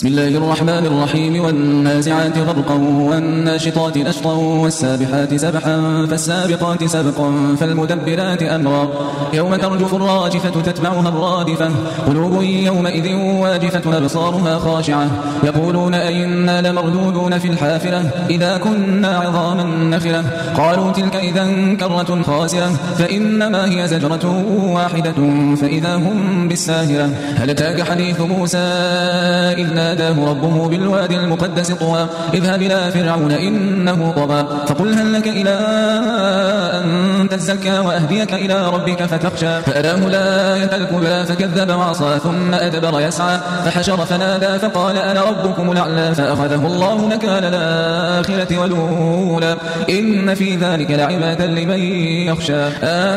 بسم الله الرحمن الرحيم والنازعات غرقا والناشطات نشطا والسابحات سبحا فالسابقات سبقا فالمدبرات أمرا يوم ترجف الراجفة تتبعها الرادفة قلوب يومئذ واجفة أبصارها خاشعة يقولون أئنا لمردودون في الحافرة إذا كنا عظاما نخرة قالوا تلك إذا كرة خاسرة فإنما هي زجرة واحدة فإذا هم بالساهرة هل أتاك حديث موسى إذ ناداه ربه بالوادي المقدس طوى اذهب إلى فرعون إنه طغى فقل هل لك إلى أن تزكى وأهديك إلى ربك فتخشى فأراه الآية الكبرى فكذب وعصى ثم أدبر يسعى فحشر فنادى فقال أنا ربكم الأعلى فأخذه الله نكال الآخرة والأولى إن في ذلك لعبرة لمن يخشى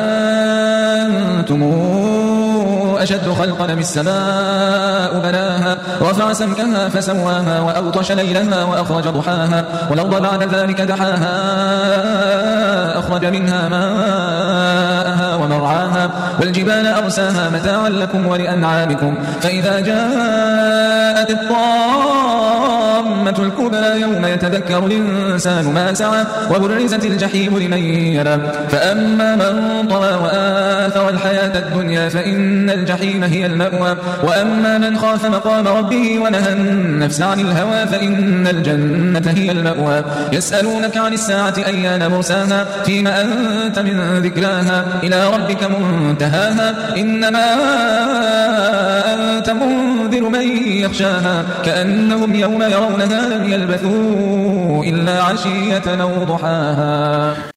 أنتم أشد خلقا من السماء بناها رفع سمكها فسواها وأغطش ليلها وأخرج ضحاها والأرض بعد ذلك دحاها أخرج منها ماءها ومرعاها والجبال أرساها متاعا لكم ولأنعامكم فإذا جاءت الطامة الكبرى يوم يتذكر الإنسان ما سعى وبرزت الجحيم لمن يرى فأما من طغى وآثر الحياة الدنيا فإن الجحيم هي المأوى وأما من خاف مقام ربه ونهى النفس عن الهوى فإن الجنة هي المأوى يسألونك عن الساعة أيان مرساها فيما أنت من ذكراها إلى ربك منتهاها إنما أنت منذر من يخشاها كأنهم يوم يرونها لم يلبثوا إلا عشية أو ضحاها.